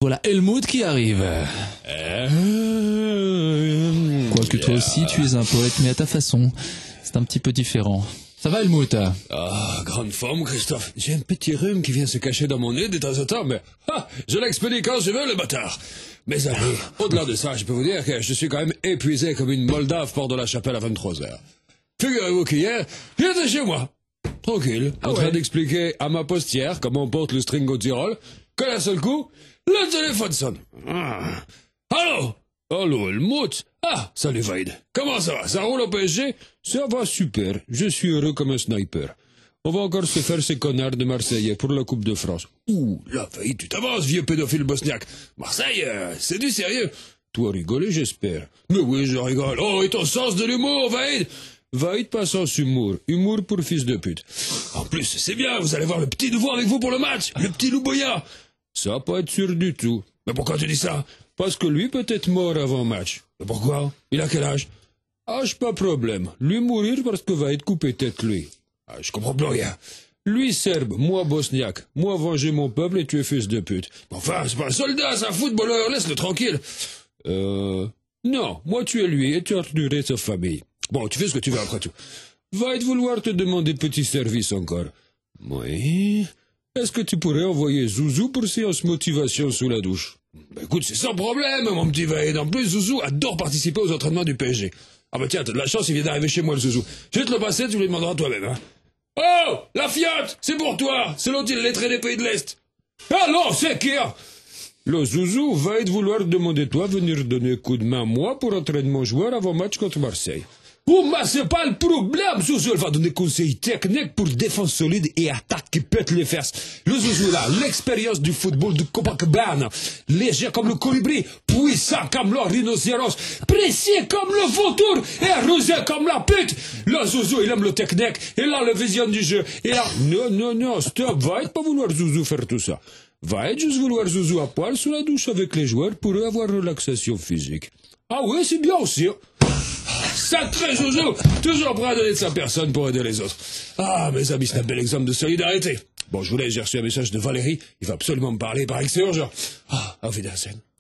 Voilà Helmut qui arrive. Quoique toi aussi, tu es un poète, mais à ta façon. C'est un petit peu différent. Ça va Helmut? Ah, grande forme, Christophe. J'ai un petit rhume qui vient se cacher dans mon nez de temps en temps, mais je l'expédie quand je veux, le bâtard. Mais allez, au-delà de ça, je peux vous dire que je suis quand même épuisé comme une Moldave porte de la chapelle à 23h. Figurez-vous qu'hier, j'étais chez moi, tranquille, en train d'expliquer à ma postière comment on porte le string au Tyrol, que d'un seul coup, le téléphone sonne. Allô? Allô, Helmut? Ah, salut Vaid. Comment ça va? Ça roule au PSG? Ça va super. Je suis heureux comme un sniper. On va encore se faire ces connards de Marseillais pour la Coupe de France. Ouh, là, Vaid, tu t'avances, vieux pédophile bosniaque. Marseille, c'est du sérieux. Toi rigoler, j'espère. Mais oui, je rigole. Oh, et ton sens de l'humour, Vaid? Vaid pas sans humour. Humour pour fils de pute. En plus, c'est bien, vous allez voir le petit nouveau avec vous pour le match. Le petit Louboya. Ça va pas être sûr du tout. Mais pourquoi tu dis ça? Parce que lui peut être mort avant match. Mais pourquoi? Il a quel âge? Âge pas problème. Lui mourir parce que va être coupé tête lui. Ah, je comprends plus rien. Lui serbe, moi bosniaque. Moi venger mon peuple et tu es fils de pute. Enfin, c'est pas un soldat, c'est un footballeur, laisse-le tranquille. Non, moi tu es lui et tu as torturé sa famille. Bon, tu fais ce que tu veux après tout. Va te vouloir te demander petit service encore. Oui. Est-ce que tu pourrais envoyer Zouzou pour séance motivation sous la douche? Ben écoute, c'est sans problème, mon petit Vaid. En plus, Zouzou adore participer aux entraînements du PSG. Ah bah tiens, t'as de la chance, il vient d'arriver chez moi, le Zouzou. Je vais te le passer, tu lui demanderas toi-même, hein. Oh, la fiotte, c'est pour toi, selon il lettré des pays de l'Est. Ah non, c'est qui? Le Zouzou va te vouloir demander toi venir donner coup de main moi pour entraîner mon joueur avant match contre Marseille. Oh, mais c'est pas le problème, Zouzou, elle va donner conseils techniques pour défense solide et attaque qui pète les fesses. Le Zouzou là, l'expérience du football de Copacabana, léger comme le colibri, puissant comme le rhinocéros, précis comme le vautour et rusé comme la pute. Le Zouzou, il aime le technique, il a la vision du jeu, il a... Non, stop, va pas vouloir Zouzou faire tout ça. Va juste vouloir Zouzou à poil sous la douche avec les joueurs pour avoir relaxation physique. Ah oui, c'est bien aussi. Sacré Zouzou, toujours prêt à donner de sa personne pour aider les autres. Ah, mes amis, c'est un bel exemple de solidarité. Bon, je vous laisse, j'ai reçu un message de Valérie, il va absolument me parler, il paraît que c'est urgent. Ah, auf Wiedersehen.